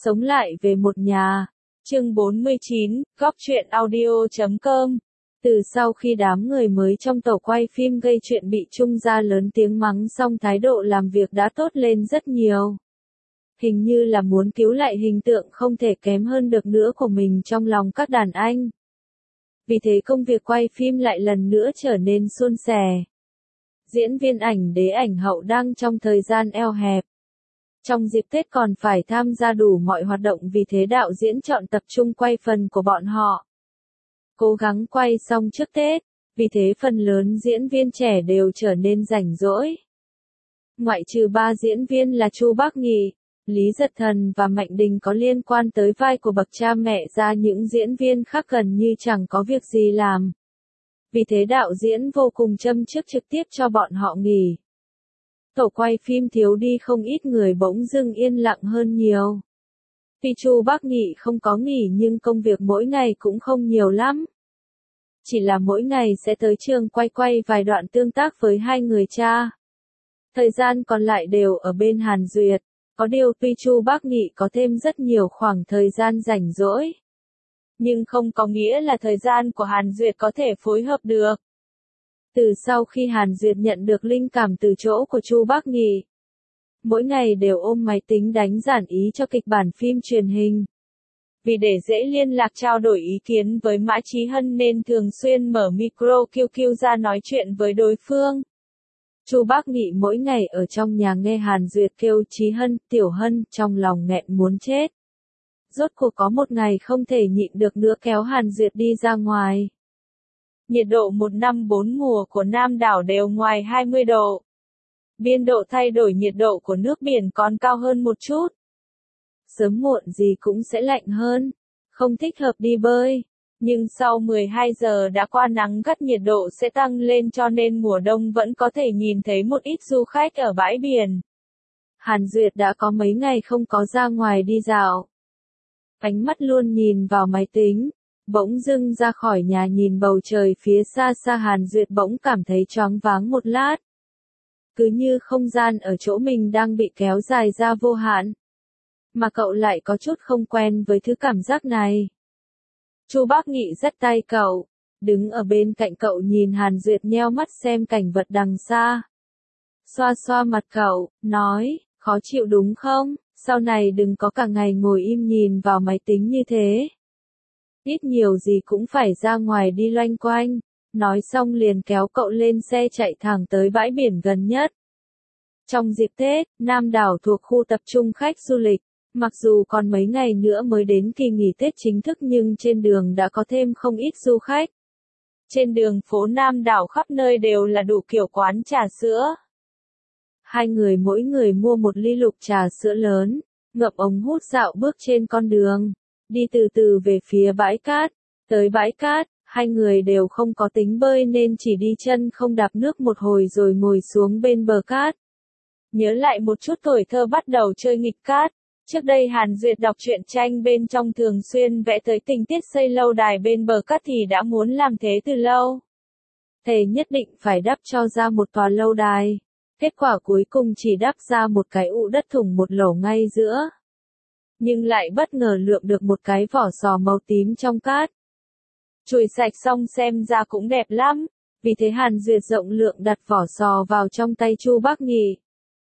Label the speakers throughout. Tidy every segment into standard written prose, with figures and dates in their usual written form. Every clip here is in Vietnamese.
Speaker 1: Sống lại về một nhà. Chương 49, Góc truyện audio.com. Từ sau khi đám người mới trong tổ quay phim gây chuyện bị Trung gia lớn tiếng mắng xong, thái độ làm việc đã tốt lên rất nhiều. Hình như là muốn cứu lại hình tượng không thể kém hơn được nữa của mình trong lòng các đàn anh. Vì thế công việc quay phim lại lần nữa trở nên suôn sẻ. Diễn viên ảnh đế ảnh hậu đang trong thời gian eo hẹp. Trong dịp Tết còn phải tham gia đủ mọi hoạt động, vì thế đạo diễn chọn tập trung quay phần của bọn họ. Cố gắng quay xong trước Tết, vì thế phần lớn diễn viên trẻ đều trở nên rảnh rỗi. Ngoại trừ 3 diễn viên là Chu Bác Nghị, Lý Giật Thần và Mạnh Đình có liên quan tới vai của bậc cha mẹ ra, những diễn viên khác gần như chẳng có việc gì làm. Vì thế đạo diễn vô cùng châm chước trực tiếp cho bọn họ nghỉ. Tổ quay phim thiếu đi không ít người bỗng dưng yên lặng hơn nhiều. Tuy Chu Bác Nghị không có nghỉ nhưng công việc mỗi ngày cũng không nhiều lắm. Chỉ là mỗi ngày sẽ tới trường quay vài đoạn tương tác với hai người cha. Thời gian còn lại đều ở bên Hàn Duyệt. Có điều tuy Chu Bác Nghị có thêm rất nhiều khoảng thời gian rảnh rỗi, nhưng không có nghĩa là thời gian của Hàn Duyệt có thể phối hợp được. Từ sau khi Hàn Duyệt nhận được linh cảm từ chỗ của Chu Bác Nghị, mỗi ngày đều ôm máy tính đánh giản ý cho kịch bản phim truyền hình. Vì để dễ liên lạc trao đổi ý kiến với Mã Chí Hân nên thường xuyên mở micro QQ ra nói chuyện với đối phương. Chu Bác Nghị mỗi ngày ở trong nhà nghe Hàn Duyệt kêu Chí Hân, Tiểu Hân, trong lòng nghẹn muốn chết. Rốt cuộc có một ngày không thể nhịn được nữa kéo Hàn Duyệt đi ra ngoài. Nhiệt độ một năm 4 mùa của Nam đảo đều ngoài 20 độ. Biên độ thay đổi nhiệt độ của nước biển còn cao hơn một chút. Sớm muộn gì cũng sẽ lạnh hơn, không thích hợp đi bơi. Nhưng sau 12 giờ đã qua nắng gắt, nhiệt độ sẽ tăng lên, cho nên mùa đông vẫn có thể nhìn thấy một ít du khách ở bãi biển. Hàn Duyệt đã có mấy ngày không có ra ngoài đi dạo. Ánh mắt luôn nhìn vào máy tính. Bỗng dưng ra khỏi nhà nhìn bầu trời phía xa xa, Hàn Duyệt bỗng cảm thấy choáng váng một lát. Cứ như không gian ở chỗ mình đang bị kéo dài ra vô hạn. Mà cậu lại có chút không quen với thứ cảm giác này. Chu Bác Nghị dắt tay cậu, đứng ở bên cạnh cậu nhìn Hàn Duyệt nheo mắt xem cảnh vật đằng xa. Xoa xoa mặt cậu, nói, khó chịu đúng không? Sau này đừng có cả ngày ngồi im nhìn vào máy tính như thế. Ít nhiều gì cũng phải ra ngoài đi loanh quanh. Nói xong liền kéo cậu lên xe chạy thẳng tới bãi biển gần nhất. Trong dịp Tết, Nam đảo thuộc khu tập trung khách du lịch. Mặc dù còn mấy ngày nữa mới đến kỳ nghỉ Tết chính thức nhưng trên đường đã có thêm không ít du khách. Trên đường phố Nam đảo khắp nơi đều là đủ kiểu quán trà sữa. Hai người mỗi người mua một ly lục trà sữa lớn, ngậm ống hút dạo bước trên con đường, đi từ từ về phía bãi cát. Tới bãi cát, hai người đều không có tính bơi nên chỉ đi chân không đạp nước một hồi rồi ngồi xuống bên bờ cát. Nhớ lại một chút tuổi thơ bắt đầu chơi nghịch cát. Trước đây Hàn Duyệt đọc truyện tranh bên trong thường xuyên vẽ tới tình tiết xây lâu đài bên bờ cát thì đã muốn làm thế từ lâu. Thề nhất định phải đắp cho ra một tòa lâu đài. Kết quả cuối cùng chỉ đắp ra một cái ụ đất thủng một lỗ ngay giữa. Nhưng lại bất ngờ lượm được một cái vỏ sò màu tím trong cát. Chùi sạch xong xem ra cũng đẹp lắm. Vì thế Hàn Duyệt rộng lượng đặt vỏ sò vào trong tay Chu Bác Nghị.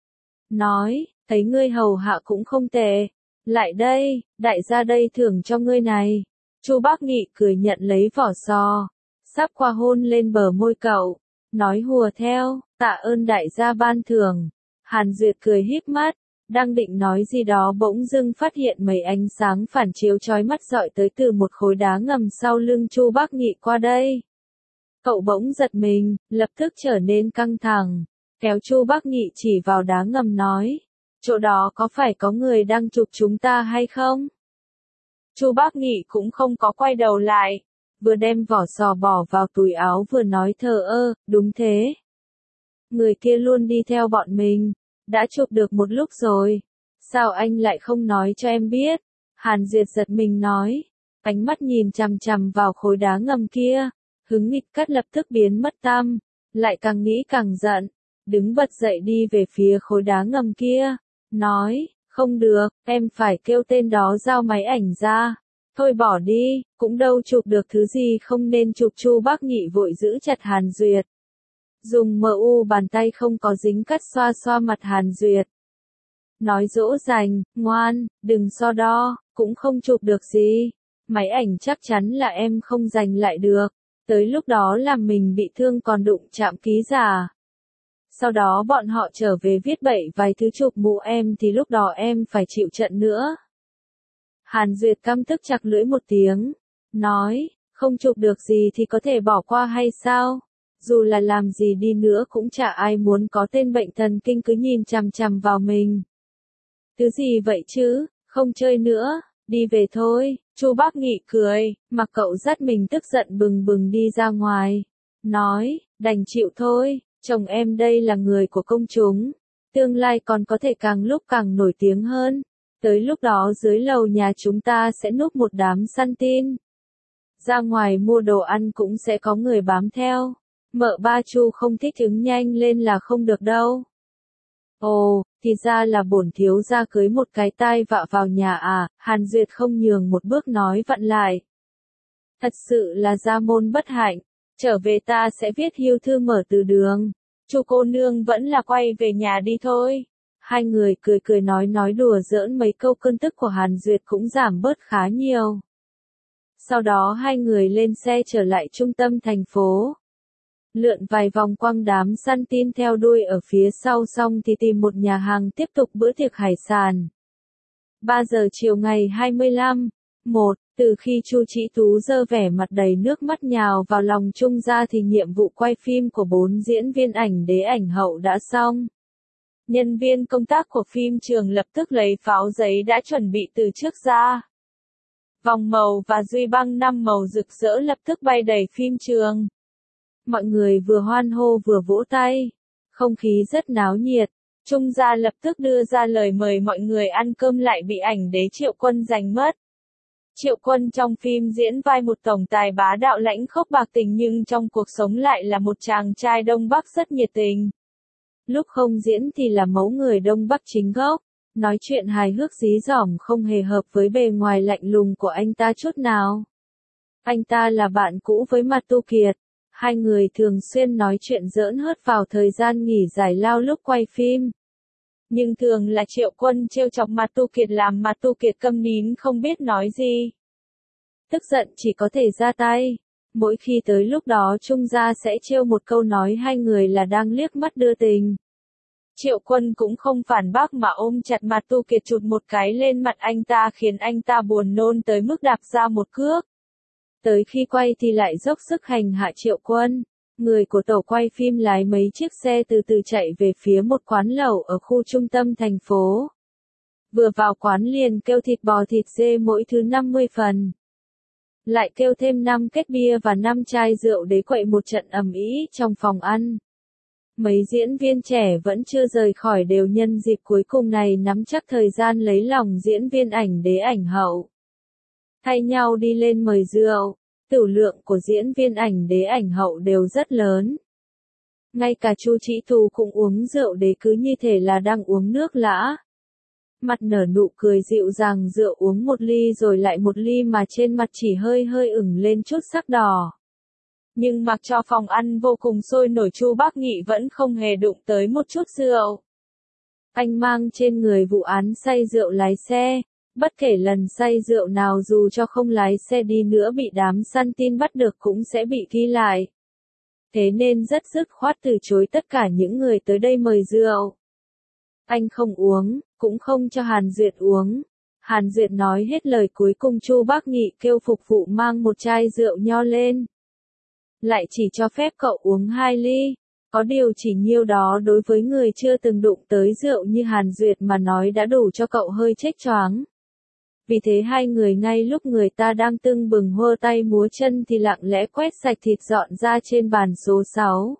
Speaker 1: Nói, thấy ngươi hầu hạ cũng không tệ. Lại đây, đại gia đây thưởng cho ngươi này. Chu Bác Nghị cười nhận lấy vỏ sò. Sắp qua hôn lên bờ môi cậu. Nói hùa theo, tạ ơn đại gia ban thưởng. Hàn Duyệt cười híp mắt. Đang định nói gì đó bỗng dưng phát hiện mấy ánh sáng phản chiếu chói mắt dọi tới từ một khối đá ngầm sau lưng Chu Bác Nghị qua đây. Cậu bỗng giật mình, lập tức trở nên căng thẳng. Kéo Chu Bác Nghị chỉ vào đá ngầm nói. Chỗ đó có phải có người đang chụp chúng ta hay không? Chu Bác Nghị cũng không có quay đầu lại. Vừa đem vỏ sò bỏ vào túi áo vừa nói thờ ơ, đúng thế. Người kia luôn đi theo bọn mình. Đã chụp được một lúc rồi. Sao anh lại không nói cho em biết? Hàn Duyệt giật mình nói. Ánh mắt nhìn chằm chằm vào khối đá ngầm kia. Hứng nghịch cát lập tức biến mất tăm. Lại càng nghĩ càng giận. Đứng bật dậy đi về phía khối đá ngầm kia. Nói, Không được, em phải kêu tên đó giao máy ảnh ra. Thôi bỏ đi, cũng đâu chụp được thứ gì không nên chụp. Chu Bác Nghị vội giữ chặt Hàn Duyệt. Dùng MU bàn tay không có dính cắt xoa xoa mặt Hàn Duyệt. Nói dỗ dành, ngoan, đừng so đo, cũng không chụp được gì. Máy ảnh chắc chắn là em không giành lại được. Tới lúc đó làm mình bị thương còn đụng chạm ký giả. Sau đó bọn họ trở về viết bậy vài thứ chụp mũ em thì lúc đó em phải chịu trận nữa. Hàn Duyệt căm tức chặt lưỡi một tiếng. Nói, không chụp được gì thì có thể bỏ qua hay sao? Dù là làm gì đi nữa cũng chả ai muốn có tên bệnh thần kinh cứ nhìn chằm chằm vào mình. Thứ gì vậy chứ, không chơi nữa, đi về thôi. Chu Bác Nghị cười, mặc cậu dắt mình tức giận bừng bừng đi ra ngoài. Nói, đành chịu thôi, chồng em đây là người của công chúng. Tương lai còn có thể càng lúc càng nổi tiếng hơn. Tới lúc đó dưới lầu nhà chúng ta sẽ núp một đám săn tin. Ra ngoài mua đồ ăn cũng sẽ có người bám theo. Mợ ba Chu không thích ứng nhanh lên là không được đâu. Ồ, thì ra là bổn thiếu gia cưới một cái tai vạ vào nhà à? Hàn Duyệt không nhường một bước nói vặn lại. Thật sự là gia môn bất hạnh, trở về ta sẽ viết hưu thư mở từ đường. Chu cô nương vẫn là quay về nhà đi thôi. Hai người cười cười nói đùa giỡn mấy câu, cơn tức của Hàn Duyệt cũng giảm bớt khá nhiều. Sau đó hai người lên xe trở lại trung tâm thành phố. Lượn vài vòng quanh đám săn tin theo đuôi ở phía sau xong thì tìm một nhà hàng tiếp tục bữa tiệc hải sản. 3 giờ chiều ngày 25/1, từ khi Chu Chỉ Tú giơ vẻ mặt đầy nước mắt nhào vào lòng Trung ra thì nhiệm vụ quay phim của 4 diễn viên ảnh đế ảnh hậu đã xong. Nhân viên công tác của phim trường lập tức lấy pháo giấy đã chuẩn bị từ trước ra. Vòng màu và duy băng 5 màu rực rỡ lập tức bay đầy phim trường. Mọi người vừa hoan hô vừa vỗ tay. Không khí rất náo nhiệt. Trung gia lập tức đưa ra lời mời mọi người ăn cơm lại bị ảnh đế Triệu Quân giành mất. Triệu Quân trong phim diễn vai một tổng tài bá đạo lãnh khốc bạc tình nhưng trong cuộc sống lại là một chàng trai Đông Bắc rất nhiệt tình. Lúc không diễn thì là mẫu người Đông Bắc chính gốc. Nói chuyện hài hước dí dỏm không hề hợp với bề ngoài lạnh lùng của anh ta chút nào. Anh ta là bạn cũ với Mạt Tu Kiệt. Hai người thường xuyên nói chuyện giỡn hớt vào thời gian nghỉ giải lao lúc quay phim. Nhưng thường là Triệu Quân trêu chọc Mạt Tu Kiệt làm Mạt Tu Kiệt câm nín không biết nói gì. Tức giận chỉ có thể ra tay. Mỗi khi tới lúc đó Trung gia sẽ trêu một câu nói hai người là đang liếc mắt đưa tình. Triệu Quân cũng không phản bác mà ôm chặt Mạt Tu Kiệt chụp một cái lên mặt anh ta khiến anh ta buồn nôn tới mức đạp ra một cước. Tới khi quay thì lại dốc sức hành hạ Triệu Quân. Người của tổ quay phim lái mấy chiếc xe từ từ chạy về phía một quán lẩu ở khu trung tâm thành phố. Vừa vào quán liền kêu thịt bò thịt dê mỗi thứ 50 phần. Lại kêu thêm 5 két bia và 5 chai rượu để quậy một trận ầm ĩ trong phòng ăn. Mấy diễn viên trẻ vẫn chưa rời khỏi đều nhân dịp cuối cùng này nắm chắc thời gian lấy lòng diễn viên ảnh đế ảnh hậu. Thay nhau đi lên mời rượu, tửu lượng của diễn viên ảnh đế ảnh hậu đều rất lớn. Ngay cả Chu Chỉ Tú cũng uống rượu đế cứ như thể là đang uống nước lã. Mặt nở nụ cười dịu dàng, rượu uống một ly rồi lại một ly mà trên mặt chỉ hơi hơi ửng lên chút sắc đỏ. Nhưng mặc cho phòng ăn vô cùng sôi nổi Chu Bác Nghị vẫn không hề đụng tới một chút rượu. Anh mang trên người vụ án say rượu lái xe. Bất kể lần say rượu nào dù cho không lái xe đi nữa bị đám săn tin bắt được cũng sẽ bị ghi lại. Thế nên rất dứt khoát từ chối tất cả những người tới đây mời rượu. Anh không uống, cũng không cho Hàn Duyệt uống. Hàn Duyệt nói hết lời cuối cùng Chu Bác Nghị kêu phục vụ mang một chai rượu nho lên. Lại chỉ cho phép cậu uống 2 ly. Có điều chỉ nhiêu đó đối với người chưa từng đụng tới rượu như Hàn Duyệt mà nói đã đủ cho cậu hơi chếch choáng. Vì thế hai người ngay lúc người ta đang tưng bừng hơ tay múa chân thì lặng lẽ quét sạch thịt dọn ra trên bàn số 6.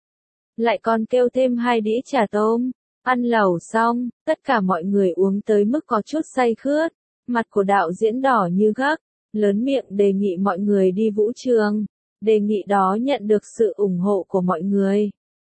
Speaker 1: Lại còn kêu thêm 2 đĩa chả tôm. Ăn lẩu xong, tất cả mọi người uống tới mức có chút say khướt. Mặt của đạo diễn đỏ như gấc, lớn miệng đề nghị mọi người đi vũ trường. Đề nghị đó nhận được sự ủng hộ của mọi người.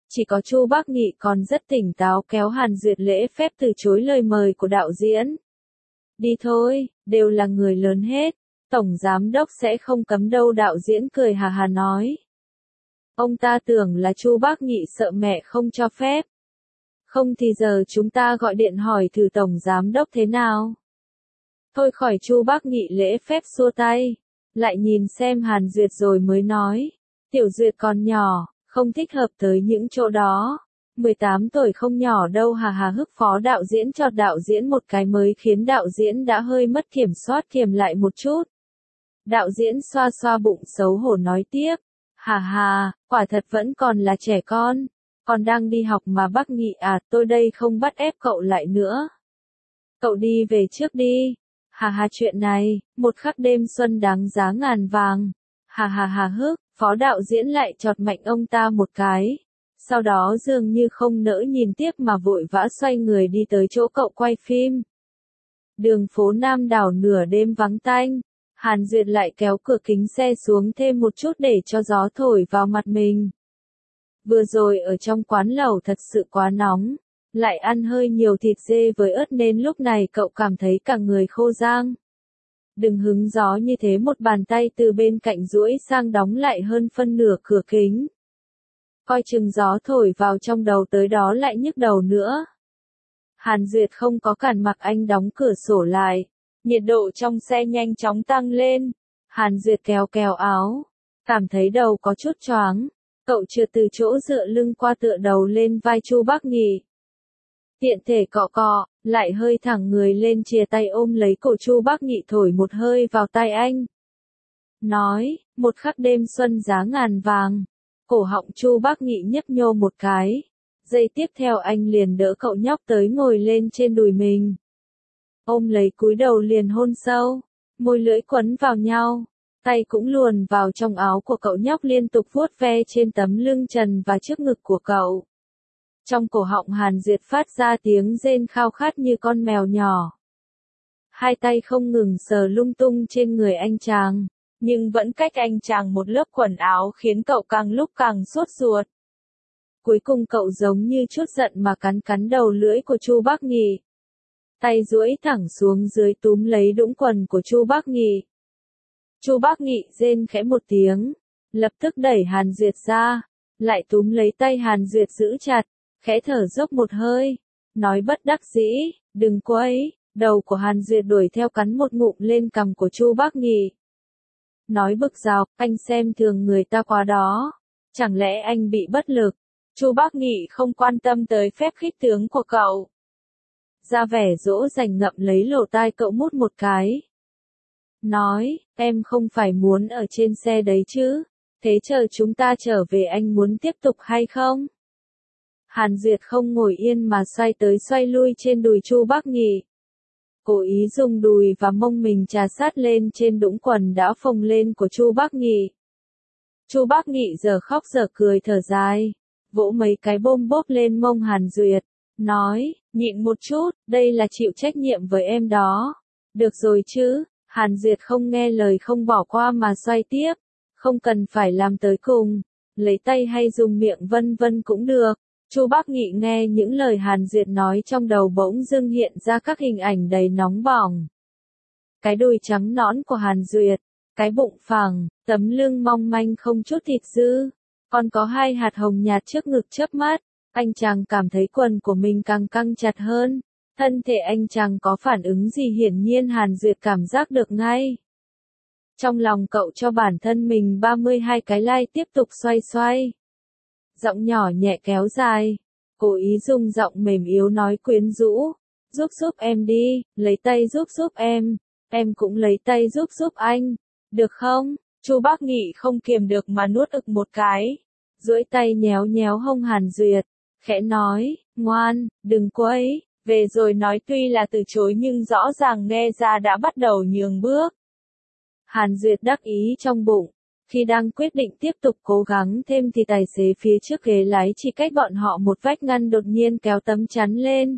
Speaker 1: Chỉ có Chu Bác Nghị còn rất tỉnh táo kéo Hàn Duyệt lễ phép từ chối lời mời của đạo diễn. Đi thôi, đều là người lớn hết, tổng giám đốc sẽ không cấm đâu, đạo diễn cười hà hà nói. Ông ta tưởng là Chu Bác Nghị sợ mẹ không cho phép. Không thì giờ chúng ta gọi điện hỏi thử tổng giám đốc thế nào. Thôi khỏi, Chu Bác Nghị lễ phép xua tay, lại nhìn xem Hàn Duyệt rồi mới nói. Tiểu Duyệt còn nhỏ, không thích hợp tới những chỗ đó. 18 tuổi không nhỏ đâu, hà hà hức phó đạo diễn chọt đạo diễn một cái mới khiến đạo diễn đã hơi mất kiểm soát, kiềm lại một chút. Đạo diễn xoa xoa bụng xấu hổ nói tiếp. Hà hà, quả thật vẫn còn là trẻ con đang đi học mà. Bác Nghị à, tôi đây không bắt ép cậu lại nữa. Cậu đi về trước đi. Hà hà, chuyện này, một khắc đêm xuân đáng giá ngàn vàng. Hà hà hà hức, phó đạo diễn lại chọt mạnh ông ta một cái. Sau đó dường như không nỡ nhìn tiếp mà vội vã xoay người đi tới chỗ cậu quay phim. Đường phố Nam Đảo nửa đêm vắng tanh. Hàn Duyệt lại kéo cửa kính xe xuống thêm một chút để cho gió thổi vào mặt mình. Vừa rồi ở trong quán lẩu thật sự quá nóng, lại ăn hơi nhiều thịt dê với ớt nên lúc này cậu cảm thấy cả người khô rang. Đừng hứng gió như thế, một bàn tay từ bên cạnh duỗi sang đóng lại hơn phân nửa cửa kính. Coi chừng gió thổi vào trong đầu tới đó lại nhức đầu nữa. Hàn Duyệt không có cản, mặc anh đóng cửa sổ lại. Nhiệt độ trong xe nhanh chóng tăng lên. Hàn Duyệt kéo kéo áo, cảm thấy đầu có chút choáng. Cậu trượt từ chỗ dựa lưng qua tựa đầu lên vai Chu Bác Nghị. Tiện thể cọ cọ, lại hơi thẳng người lên chìa tay ôm lấy cổ Chu Bác Nghị thổi một hơi vào tai anh. Nói, một khắc đêm xuân giá ngàn vàng. Cổ họng Chu Bác Nghị nhấp nhô một cái. Giây tiếp theo anh liền đỡ cậu nhóc tới ngồi lên trên đùi mình. Ôm lấy cúi đầu liền hôn sâu, môi lưỡi quấn vào nhau, tay cũng luồn vào trong áo của cậu nhóc liên tục vuốt ve trên tấm lưng trần và trước ngực của cậu. Trong cổ họng Hàn Duyệt phát ra tiếng rên khao khát như con mèo nhỏ. Hai tay không ngừng sờ lung tung trên người anh chàng, nhưng vẫn cách anh chàng một lớp quần áo khiến cậu càng lúc càng sốt ruột. Cuối cùng cậu giống như chút giận mà cắn cắn đầu lưỡi của Chu Bác Nghị. Tay duỗi thẳng xuống dưới túm lấy đũng quần của Chu Bác Nghị. Chu Bác Nghị rên khẽ một tiếng, lập tức đẩy Hàn Duyệt ra, lại túm lấy tay Hàn Duyệt giữ chặt, khẽ thở dốc một hơi, nói bất đắc dĩ, đừng quấy. Đầu của Hàn Duyệt đuổi theo cắn một ngụm lên cằm của Chu Bác Nghị. Nói bực dọc, anh xem thường người ta quá đó, chẳng lẽ anh bị bất lực? Chu Bác Nghị không quan tâm tới phép khích tướng của cậu. Ra vẻ dỗ dành ngậm lấy lỗ tai cậu mút một cái. Nói, em không phải muốn ở trên xe đấy chứ, thế chờ chúng ta trở về anh muốn tiếp tục hay không? Hàn Duyệt không ngồi yên mà xoay tới xoay lui trên đùi Chu Bác Nghị. Cố ý dùng đùi và mông mình trà sát lên trên đũng quần đã phồng lên của Chu Bác Nghị. Chu Bác Nghị giờ khóc giờ cười thở dài, vỗ mấy cái bôm bốp lên mông Hàn Duyệt, nói, nhịn một chút, đây là chịu trách nhiệm với em đó. Được rồi chứ, Hàn Duyệt không nghe lời không bỏ qua mà xoay tiếp, không cần phải làm tới cùng, lấy tay hay dùng miệng vân vân cũng được. Chu Bác Nghị nghe những lời Hàn Duyệt nói trong đầu bỗng dưng hiện ra các hình ảnh đầy nóng bỏng. Cái đùi trắng nõn của Hàn Duyệt, cái bụng phẳng, tấm lưng mong manh không chút thịt dư, còn có hai hạt hồng nhạt trước ngực chớp mắt. Anh chàng cảm thấy quần của mình càng căng chặt hơn. Thân thể anh chàng có phản ứng gì hiển nhiên Hàn Duyệt cảm giác được ngay. Trong lòng cậu cho bản thân mình 32 cái like tiếp tục xoay xoay. Giọng nhỏ nhẹ kéo dài, cố ý dùng giọng mềm yếu nói quyến rũ, giúp em đi, lấy tay giúp em cũng lấy tay giúp anh, được không? Chu Bác Nghị không kiềm được mà nuốt ực một cái, duỗi tay nhéo nhéo hông Hàn Duyệt, khẽ nói, ngoan, đừng quấy, về rồi nói. Tuy là từ chối nhưng rõ ràng nghe ra đã bắt đầu nhường bước. Hàn Duyệt đắc ý trong bụng. Khi đang quyết định tiếp tục cố gắng thêm thì tài xế phía trước ghế lái chỉ cách bọn họ một vách ngăn đột nhiên kéo tấm chắn lên.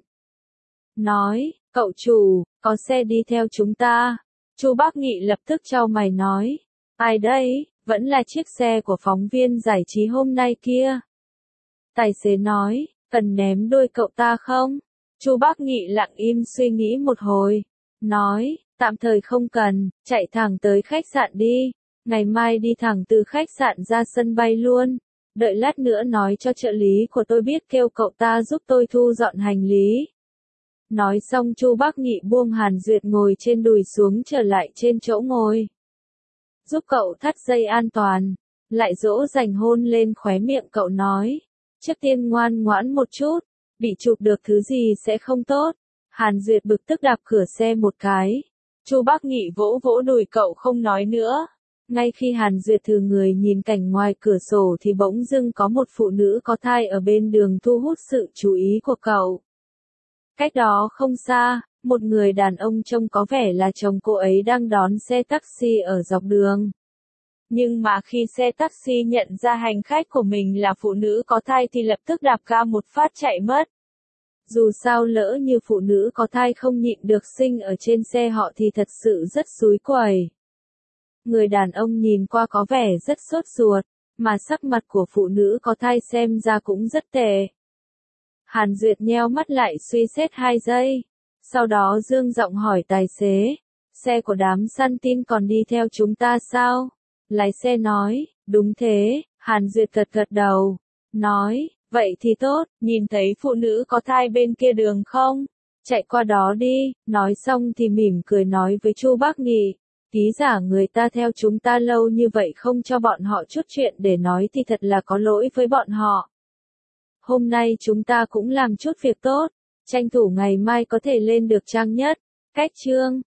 Speaker 1: Nói, cậu chủ, có xe đi theo chúng ta. Chu Bác Nghị lập tức chau mày nói, ai đây, vẫn là chiếc xe của phóng viên giải trí hôm nay kia. Tài xế nói, cần ném đôi cậu ta không? Chu Bác Nghị lặng im suy nghĩ một hồi. Nói, tạm thời không cần, chạy thẳng tới khách sạn đi. Ngày mai đi thẳng từ khách sạn ra sân bay luôn. Đợi lát nữa nói cho trợ lý của tôi biết kêu cậu ta giúp tôi thu dọn hành lý. Nói xong Chu Bác Nghị buông Hàn Duyệt ngồi trên đùi xuống trở lại trên chỗ ngồi. Giúp cậu thắt dây an toàn. Lại dỗ dành hôn lên khóe miệng cậu nói. Trước tiên ngoan ngoãn một chút. Bị chụp được thứ gì sẽ không tốt. Hàn Duyệt bực tức đạp cửa xe một cái. Chu Bác Nghị vỗ vỗ đùi cậu không nói nữa. Ngay khi Hàn Duyệt thử người nhìn cảnh ngoài cửa sổ thì bỗng dưng có một phụ nữ có thai ở bên đường thu hút sự chú ý của cậu. Cách đó không xa, một người đàn ông trông có vẻ là chồng cô ấy đang đón xe taxi ở dọc đường. Nhưng mà khi xe taxi nhận ra hành khách của mình là phụ nữ có thai thì lập tức đạp ga một phát chạy mất. Dù sao lỡ như phụ nữ có thai không nhịn được sinh ở trên xe họ thì thật sự rất xúi quẩy. Người đàn ông nhìn qua có vẻ rất sốt ruột, mà sắc mặt của phụ nữ có thai xem ra cũng rất tệ. Hàn Duyệt nheo mắt lại suy xét 2 giây. Sau đó dương giọng hỏi tài xế, xe của đám săn tin còn đi theo chúng ta sao? Lái xe nói, đúng thế. Hàn Duyệt gật gật đầu, nói, vậy thì tốt, nhìn thấy phụ nữ có thai bên kia đường không? Chạy qua đó đi. Nói xong thì mỉm cười nói với Chu Bác Nghị, ký giả người ta theo chúng ta lâu như vậy không cho bọn họ chút chuyện để nói thì thật là có lỗi với bọn họ. Hôm nay chúng ta cũng làm chút việc tốt, tranh thủ ngày mai có thể lên được trang nhất. Cách chương